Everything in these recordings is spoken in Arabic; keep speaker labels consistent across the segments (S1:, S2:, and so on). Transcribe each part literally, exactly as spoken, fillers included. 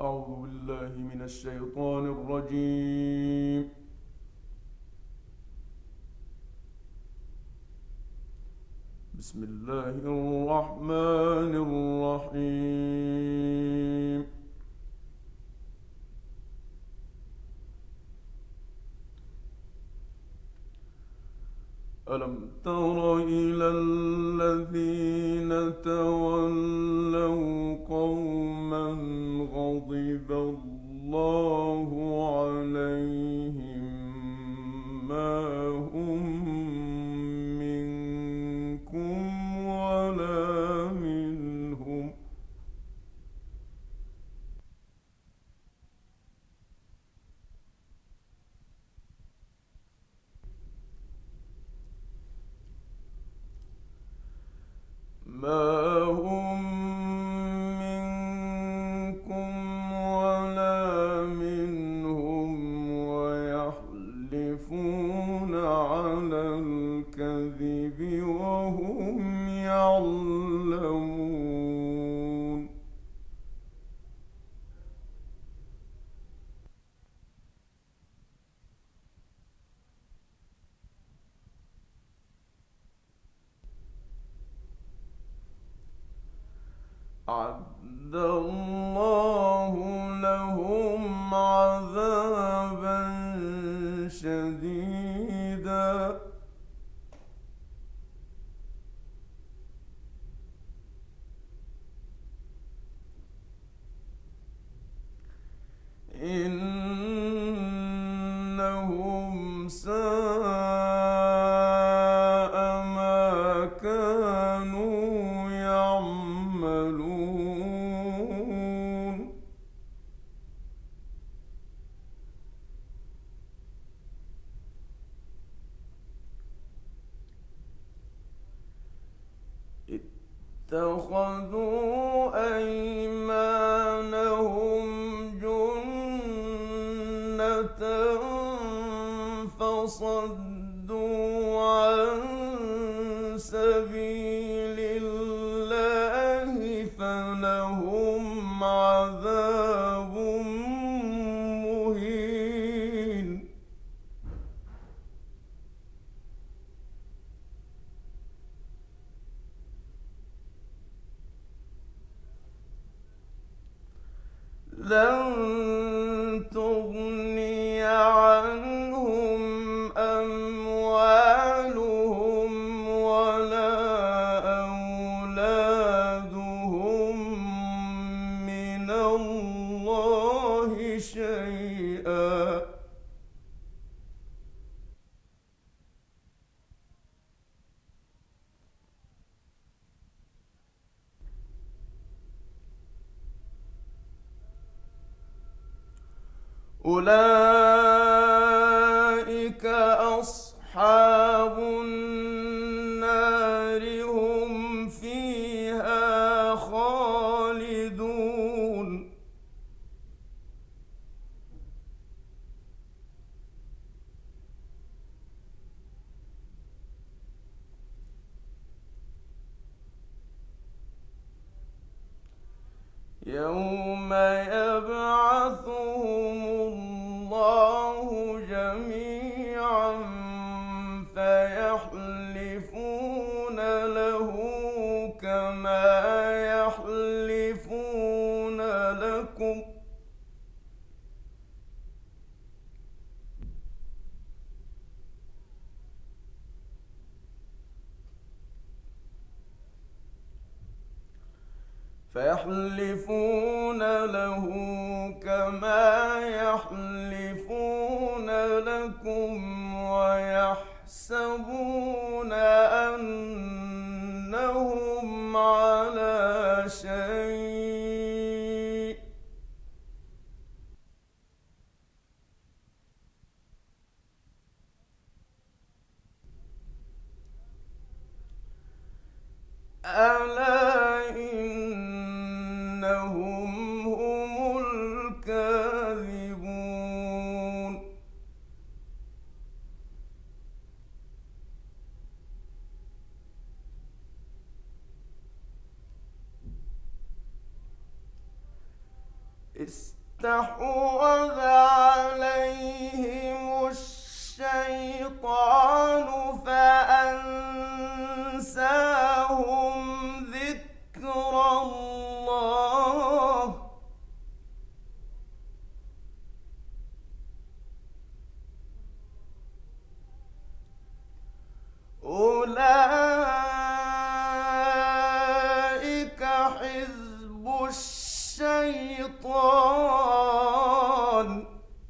S1: أعوذ بالله من الشيطان الرجيم. بسم الله الرحمن الرحيم. ألم تر إلى الذين تولوا قوما غضب الله عليهم ما هم منكم ولا منهم ما هم منكم ولا منهم ويحلفون على الكذب وهم يعلمون. أعد الله لهم عذابا شديدا إنهم ساء ما كانوا يعملون. اتخذوا أيمانهم جنة فصدوا عن سبيل الله فلهم عذاب مهين. لن تغني عنهم أموالهم ولا أولادهم من الله شيئا أولئك أصحاب النار هم فيها خالدون. يوم يبعثهم الله جميعا فيحلفون له كما يحلفون لكم فيحلفون له كما يحلفون لكم ويحسبون أنهم على شيء ألا إنهم هم الكاذبون. استحوذ عليهم الشيطان فأنساهم ذكر الله أولئك حزب الشيطان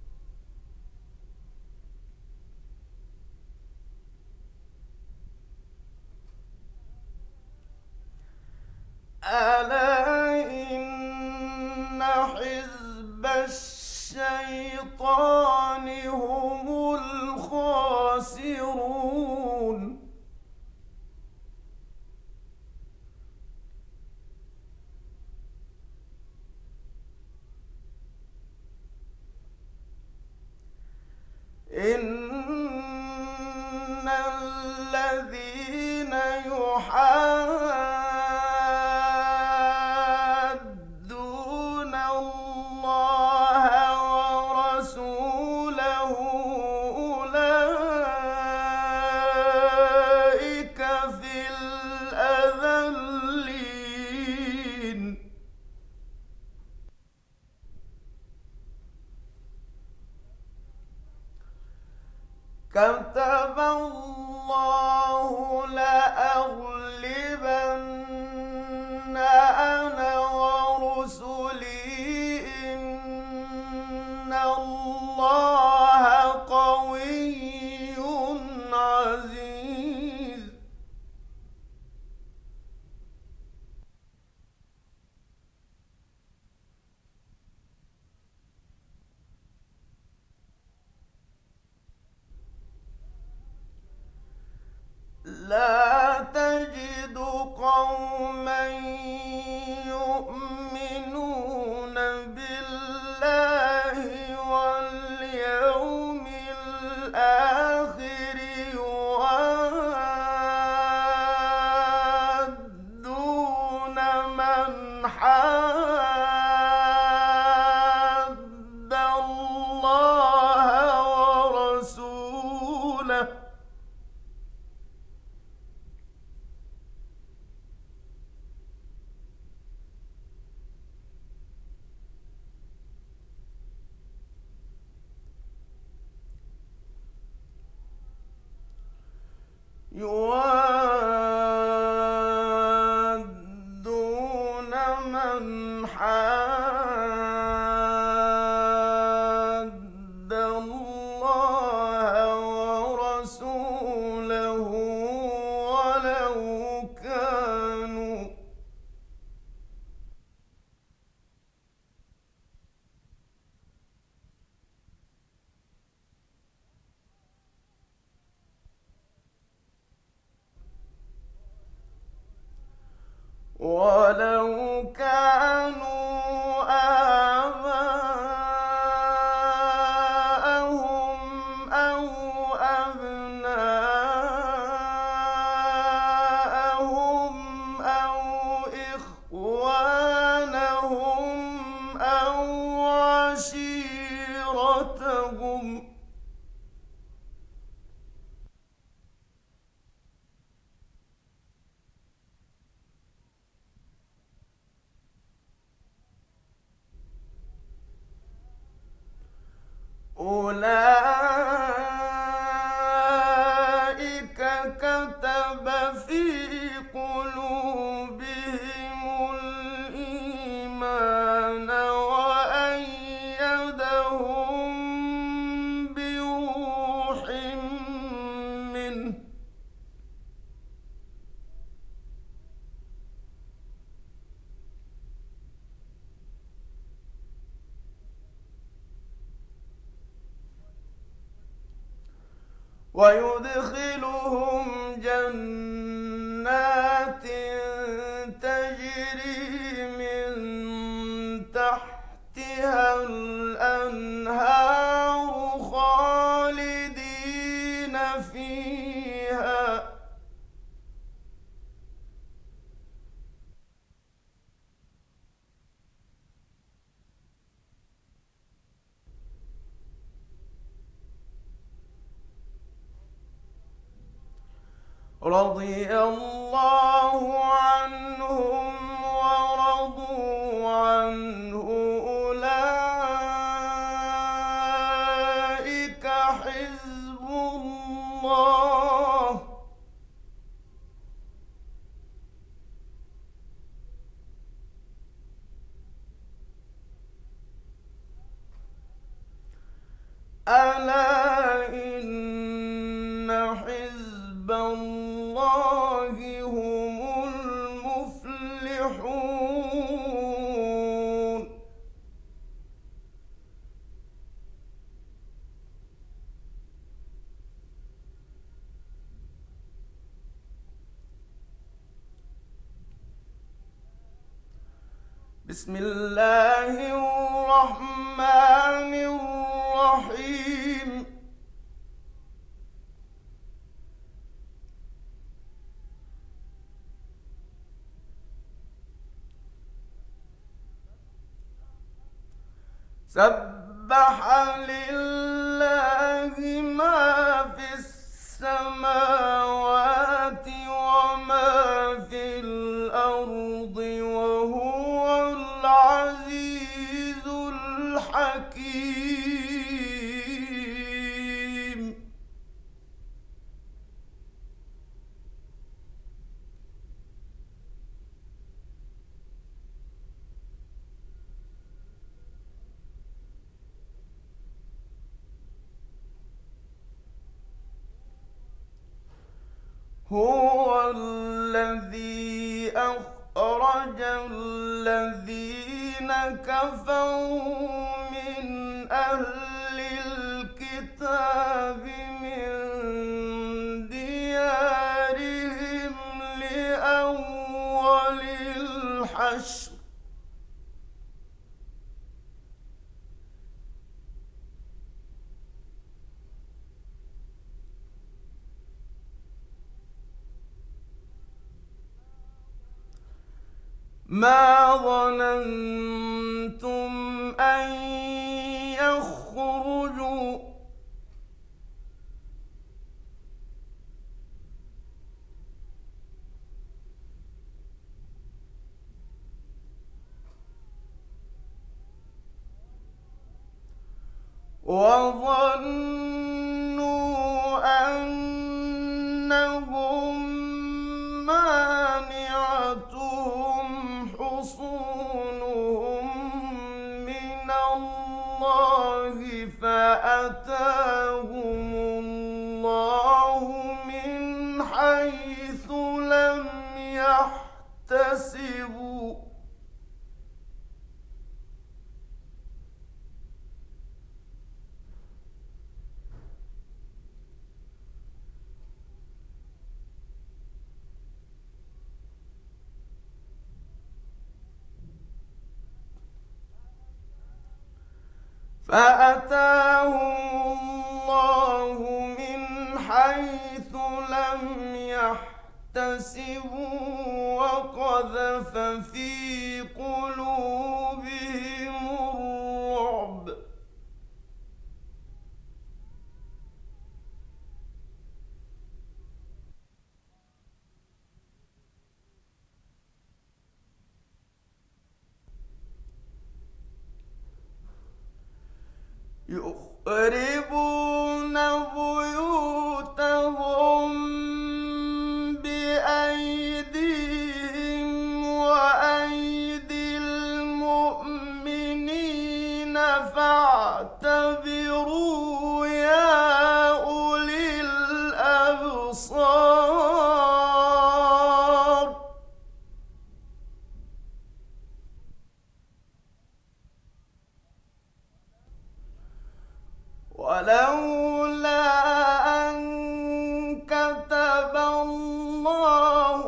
S1: ألا إن حزب الشيطان هم الخاسرون إن الذين يحادون الله ورسوله أولئك في الأذلين كتب الله لأغلبن أنا ورسلي إن الله قوي عزيز لا تجد قوما يؤمنون بالله واليوم الآخر يوادون من حاد الله ورسوله يوادون من حاد الله ورسوله ولو كانوا ولو كانوا آباءهم أو أبناءهم أو إخوانهم أو عشيرتهم أولئك كتب في قلوبهم الإيمان وأيدهم بروح منه ويدخلهم جنات تجري من تحتها الأنهار خالدين فيها رضي الله عنهم ورضوا عنه أولئك حزب الله ألا إن حزب الله هم المفلحون بسم الله الرحمن الرحيم سبح لله ما في السماوات وما في الأرض وهو العزيز الحكيم هو الذي أخرج الذين كفروا من أهل الكتاب من ديارهم لأول الحشر ما ظننتم أن يخرجوا وظنوا أنهم مانعتهم حصونهم من الله فأتاهم الله من حيث لم يحتسبوا فأتاهم الله من حيث لم يحتسبوا وقذف في قلوبهم الرعب يخربون بيوتهم بأيديهم وأيدي المؤمنين فاعتبروا يا أولي الأبصار ولولا أن كتب الله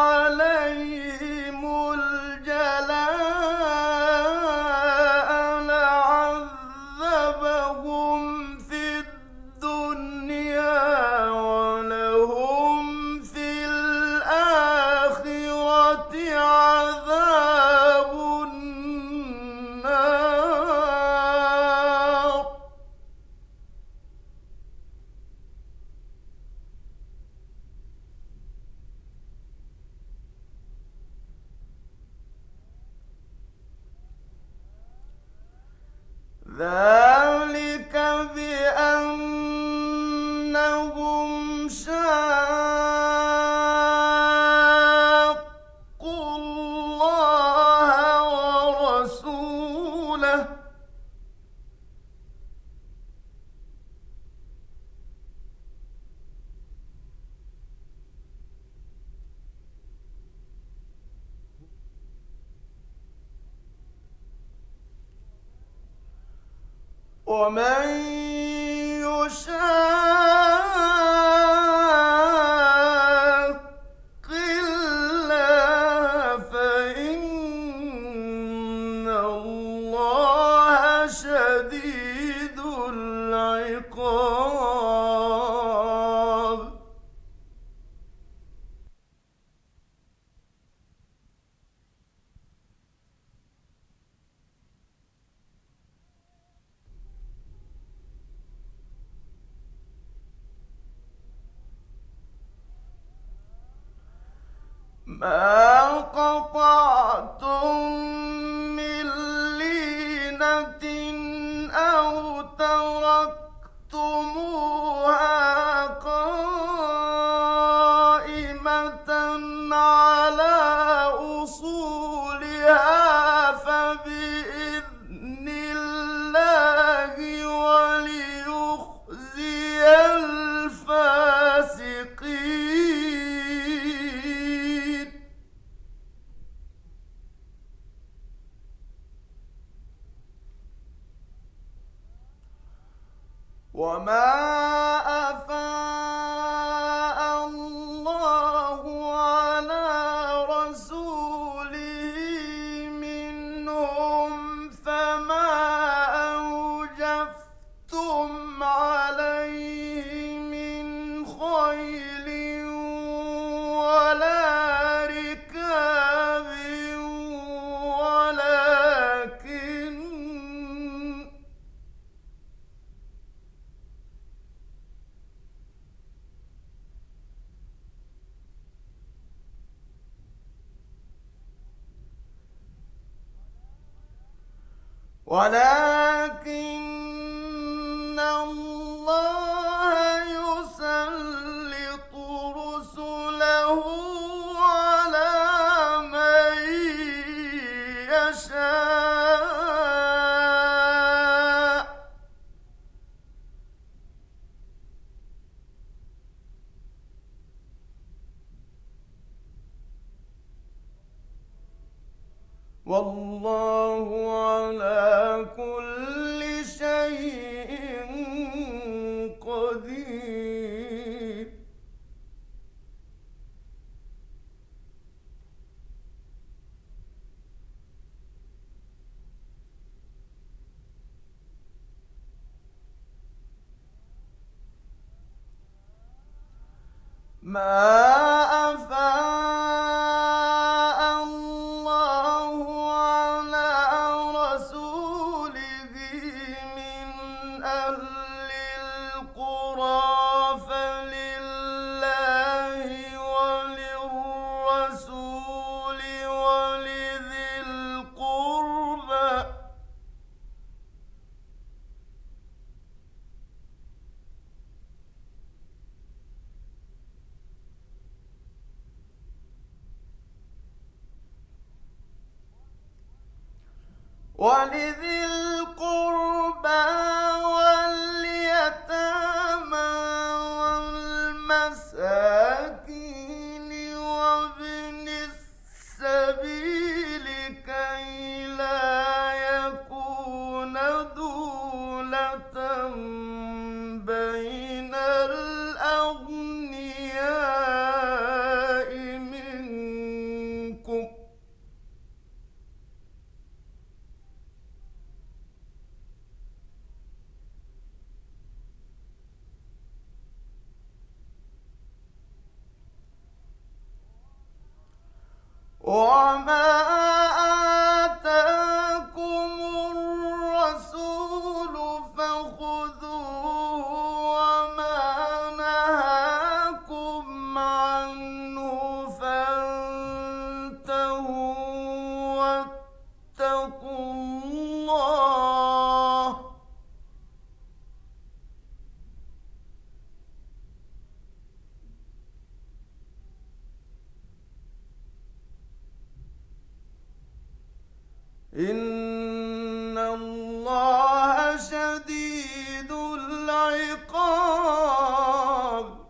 S1: عليهم الجلاء لعذبهم في الدنيا ولهم في الآخرة عذاب النار ذلك بأنهم شاقوا الله ورسوله ومن يشاق الله فإن الله شديد العقاب ما قطعتم من لينة أو تركتموها قائمة على أصولها فبإذن الله وليخزي الفاسقين وما أفاء الله على رسوله منهم فما أوجفتم عليه من خيل ولا ركاب ولكن ولكن الله يسلط رسله على من يشاء والله على كل شيء قدير ما أفاء الله على رسوله من أهل القرى فلله وللرسول ولذي القربى ولذي القربى واليتامى والمساكين وابن السبيل كي لا يكون دولة بين الأغنياء منكم وما آتاكم الرسول فخذوه وما نهاكم عنه فانتهوا واتقوا الله إن الله شديد العقاب.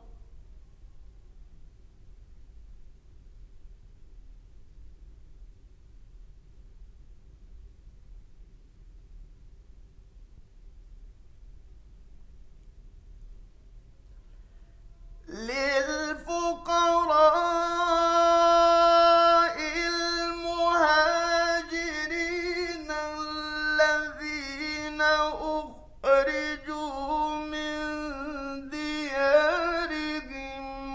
S1: للفقراء المهاجرين الذين أخرجوا من ديارهم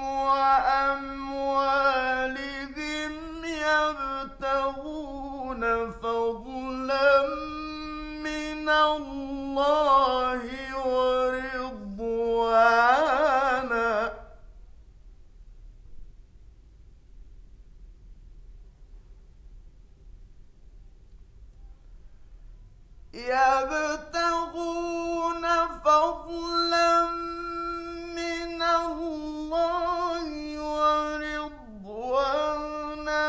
S1: وأموالهم يبتغون فضلا من الله ورضوانا يبتغون فضلا من الله ورضوانا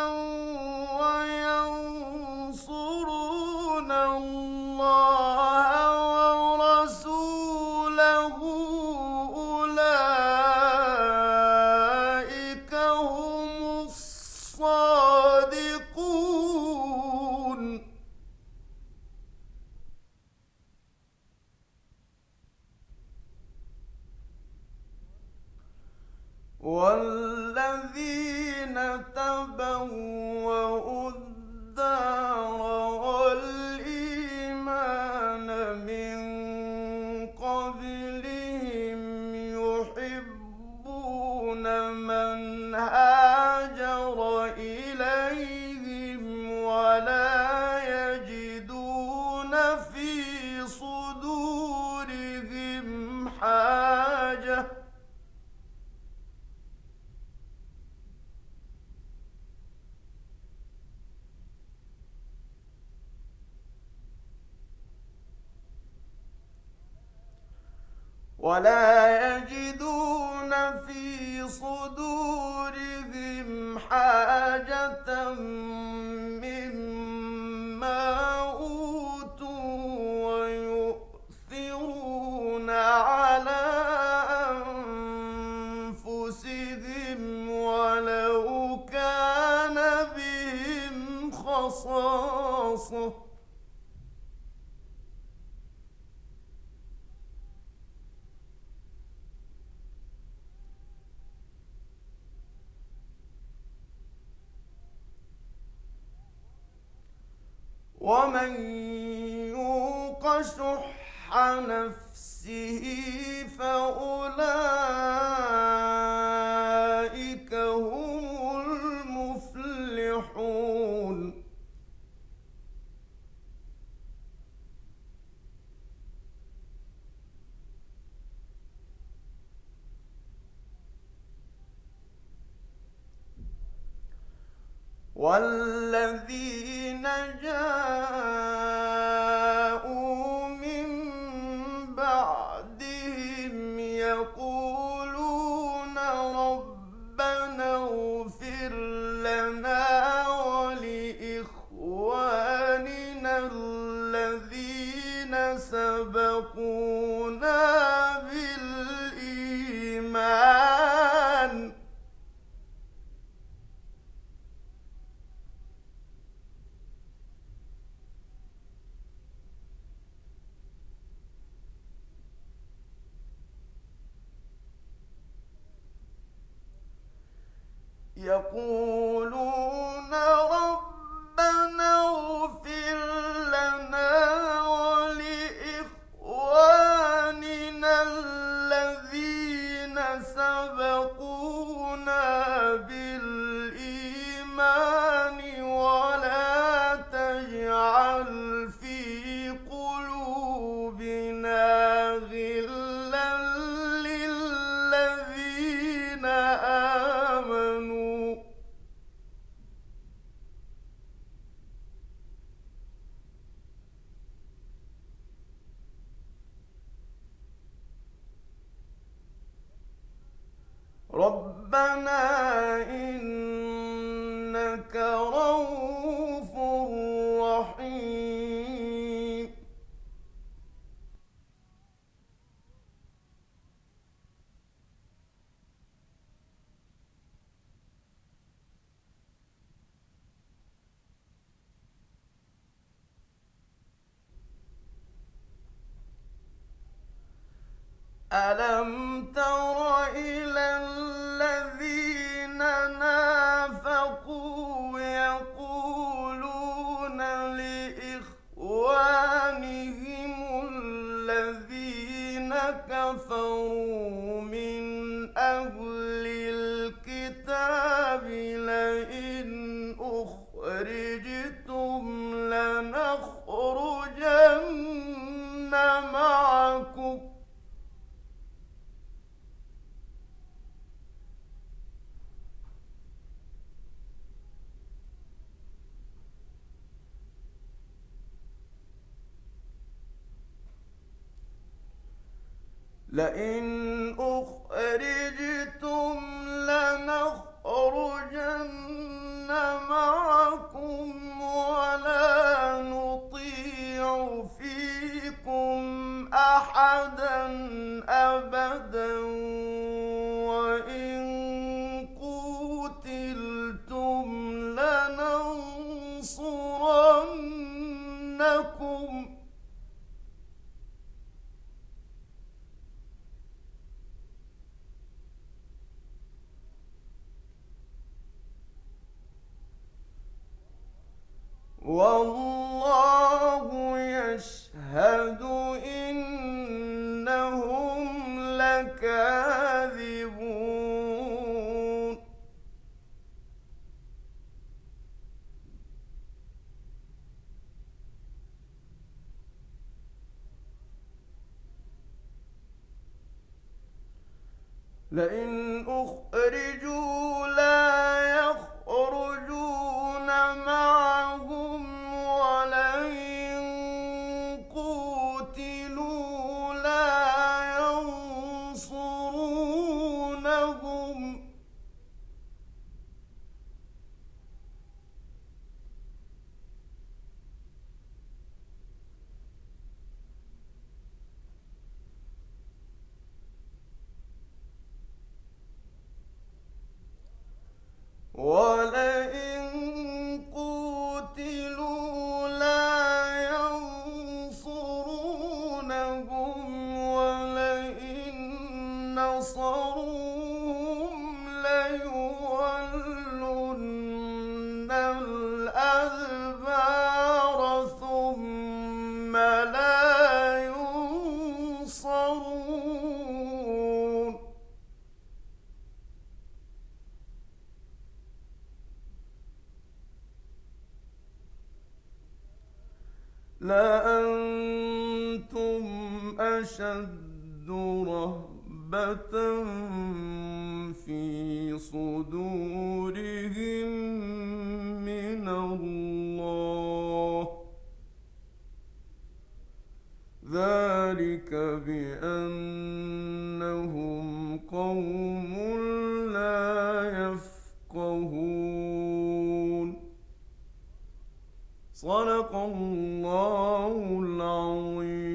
S1: وينصرون الله ورسوله أولئك هم الصادقون. والذين تبوأوا الدار والإيمان من قبلهم يحبون من هاجر إليهم ولا يجدون في صدورهم حاجة ولا يجدون في صدورهم حاجة مما أوتوا ويؤثرون على أنفسهم ولو كان بهم خصاصة ومن يوق شح نفسه فأولئك هم المفلحون. والذين جاءوا من بعدهم يقولون ربنا اغفر لنا ولإخواننا الذين سبقونا بالإيمان يقولون ربنا اغفر لنا ولإخواننا الذين سبقونا بالإيمان ولا تجعل في قلوبنا غلا للذين آمنوا ربنا إنك رؤوف رحيم. ألم تر إلى الذين نافقوا يقولون لإخوانهم الذين كفروا من أهل الكتاب لئن أخرجتم لنخرجن معكم لئن أخرجتم لنخرجن معكم ولا نطيع فيكم أحدا أبدا وإن قوتلتم لننصرنكم والله يشهد إنهم لكاذبون لئن أخرجوا لا يخرجون معهم ولئن قوتلوا لا ينصرونهم ولئن قوتلوا لا ينصرونهم ولئن نصروهم ليولن الأدبار ثم لا ينصرون لأنتم أشد رهبة في صدورهم من الله ذلك بأنهم قوم لا يفقهون صدق الله العظيم.